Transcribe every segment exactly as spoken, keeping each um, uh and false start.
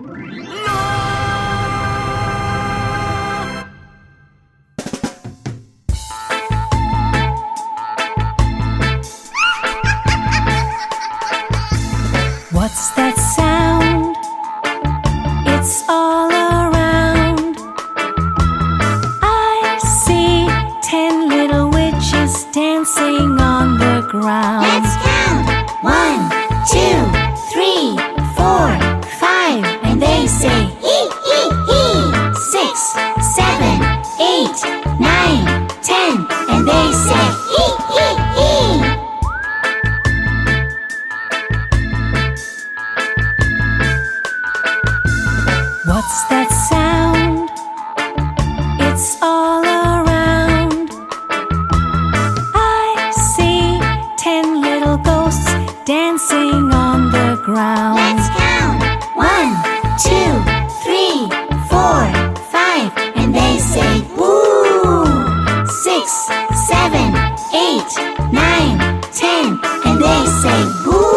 What's that sound? It's all around. I see ten little witches dancing on the ground. Let's count! One, two, three, four, five. And they say hee, hee, hee. Six, seven, eight, nine, ten. And they say hee, hee, hee. What's that sound? It's all around. I see ten little ghosts dancing on the ground. Let's count! One, two, three, four, five. And they say boo! Six, seven, eight, nine, ten. And they say boo!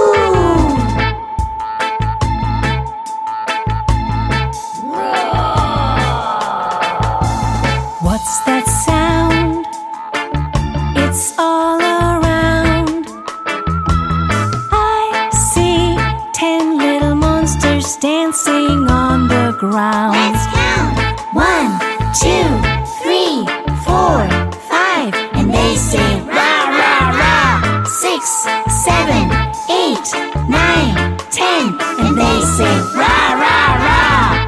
What's that sound? It's all around. I see ten little monsters dancing on the ground. Let's count! One, two, three, four, five. And they say rah, rah, rah. Six, seven, eight, nine, ten. And they say rah, rah, rah.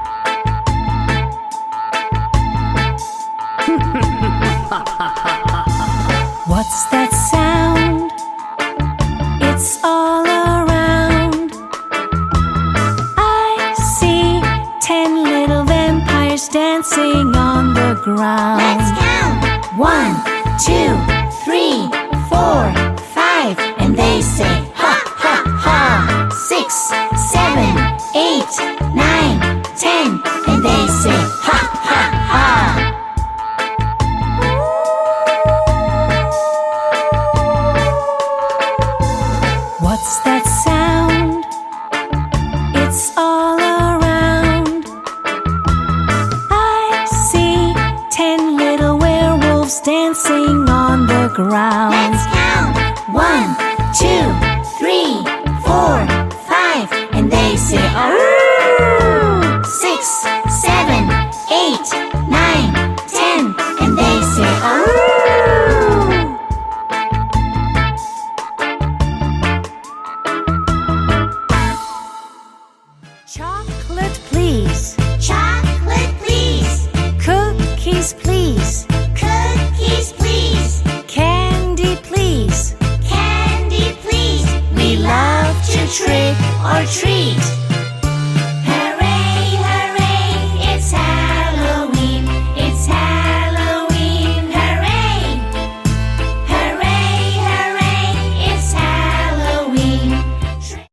What's that sound? It's all around. I see ten little vampires dancing on the ground. Let's count! One, two, three, four, five. And they say ha, ha, ha. Six, seven, eight, nine, ten. And they say ha, ha, ha. What's that sound? It's all around. I see ten little werewolves dancing on the ground. Let's count! One, two, three, four, five. And they say oh! Six, seven, eight, nine, ten. And they say oh! Chocolate, please. Chocolate, please. Cookies, please. Cookies, please. Candy, please. Candy, please. We love to trick or treat.